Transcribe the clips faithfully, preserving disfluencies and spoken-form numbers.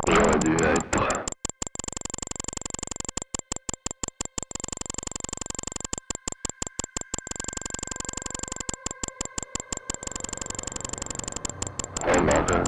J'aurais dû être. Another.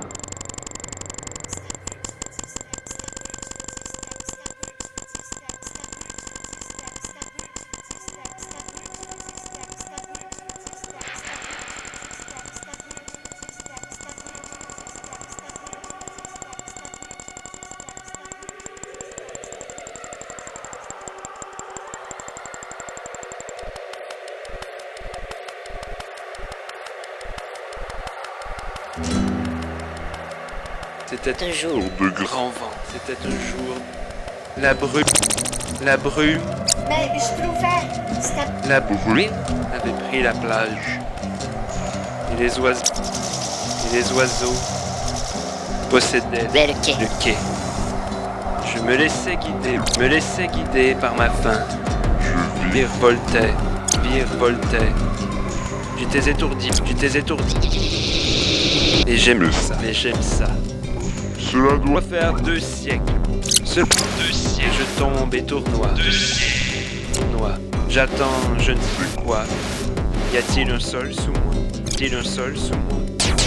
C'était un jour de grand vent, c'était un jour. La brume, la brume, Mais je trouvais, c'était la brume avait pris la plage. Et les oiseaux, et les oiseaux possédaient Mais le quai. le quai. Je me laissais guider, me laissais guider par ma faim. Je virevoltais, virevoltais. J'étais étourdi, j'étais étourdi. Et j'aime ça, et j'aime ça. Cela doit doit faire deux siècles. Ce deux siècles, je tombe et tournoie. Deux siècles. Tournoie. J'attends, je ne sais quoi. Y a-t-il un sol sous moi? Y a-t-il un sol sous moi?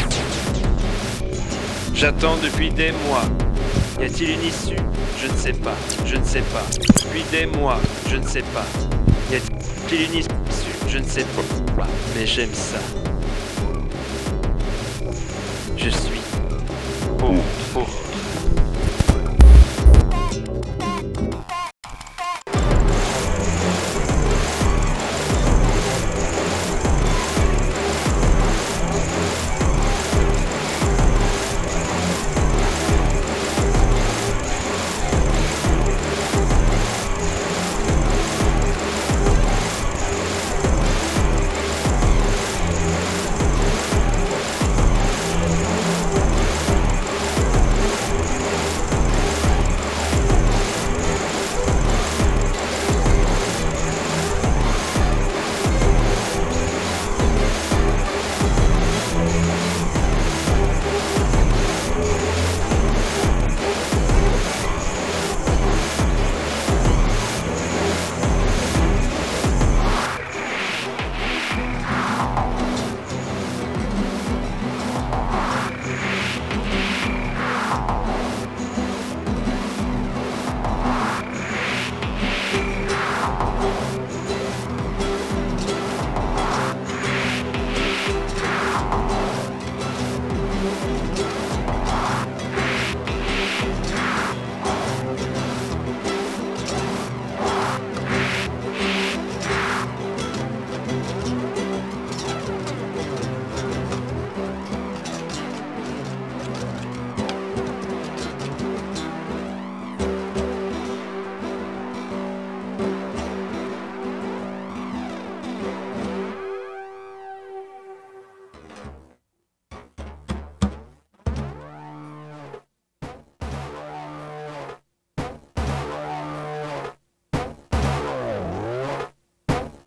J'attends depuis des mois. Y a-t-il une issue? Je ne sais pas. Je ne sais pas. Depuis des mois, je ne sais pas. Y a-t-il une issue? Je ne sais pas. Mais j'aime ça. Je suis. Oh, oh.